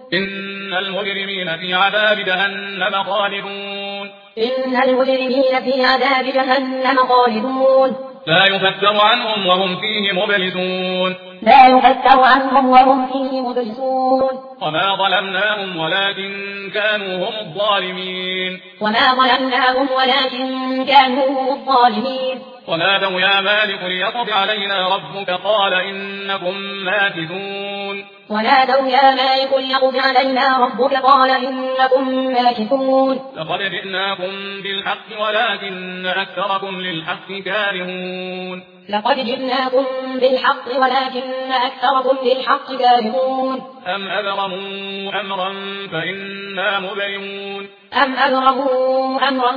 إن المجرمين في عذاب جهنم خالدون. إن المجرمين في عذاب جهنم خالدون. لا يفتر عنهم وهم فيه مبلسون. لا يفتر عنهم وهم فيه مبلسون. وما ظلمناهم ولكن كانوا هم الظالمين. وما ظلمناهم ولكن كانوا هم الظالمين. ونادوا يا مالك ليقض علينا ربك قال إنكم ماكثون. ونادوا يا مالك ليقض علينا ربك قال إنكم ماكثون. لقد جئناكم بالحق ولكن أكثركم للحق كارهون. لقد جئناكم بالحق ولكن أكثركم للحق كارهون. أم أبرموا أمرا فإنا مبرمون. أم أبرموا أمرا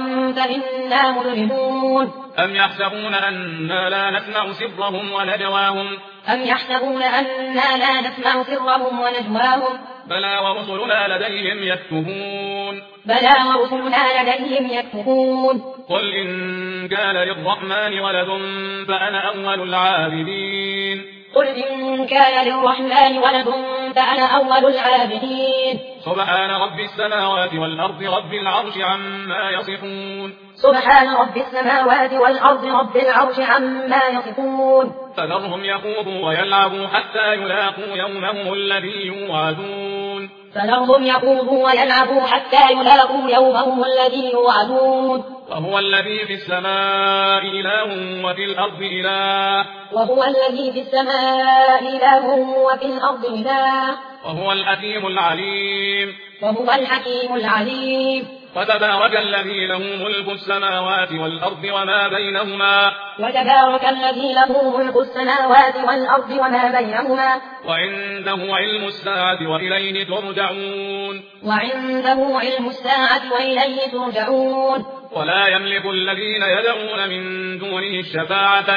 فإنا مبرمون. أم يحسبون أنا لا نسمع سرهم ونجواهم. أم يحسبون أنا لا نسمع سرهم ونجواهم. بلى ورسلنا لديهم يكتبون. بلى ورسلنا لديهم يكتبون. قل إن كان للرحمن ولد فأنا أول العابدين. قل إن كان للرحمن ولد فأنا أول العابدين. سبحان رب السماوات والأرض رب العرش عما يصفون. سبحان رب السماوات والأرض رب العرش عما يصفون. فذرهم يخوضوا ويلعبوا حتى يلاقوا يومهم الذي يوعدون. فذرهم يخوضوا ويلعبوا حتى يلاقوا يومهم الذي يوعدون. وهو الذي في السماء إله وفي الأرض إله. وهو الذي في السماء إله وفي الأرض إله. وهو الحكيم العليم. وهو الحكيم العليم. فتبارك الذي له ملك السماوات والأرض وما بينهما. وتبارك الذي له ملك السماوات والأرض وما بينهما. وعنده علم الساعة وإليه ترجعون. وعنده علم الساعة وإليه ترجعون. ولا يملك الذين يدعون من دونه الشفاعة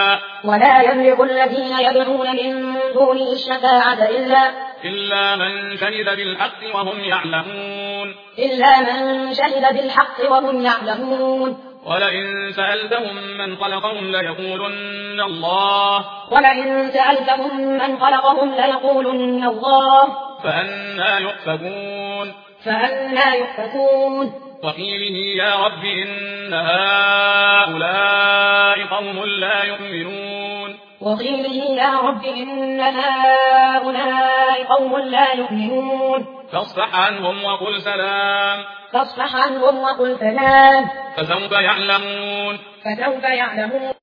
إلا من شهد بالحق وهم يعلمون. ولئن سألتهم من خلقهم ليقولن الله. فأنى يؤفكون. وقيله يا رب إن هؤلاء قوم لا يؤمنون. فاصفح عنهم وقل سلام. فاصفح عنهم وقل سلام. فسوف يعلمون.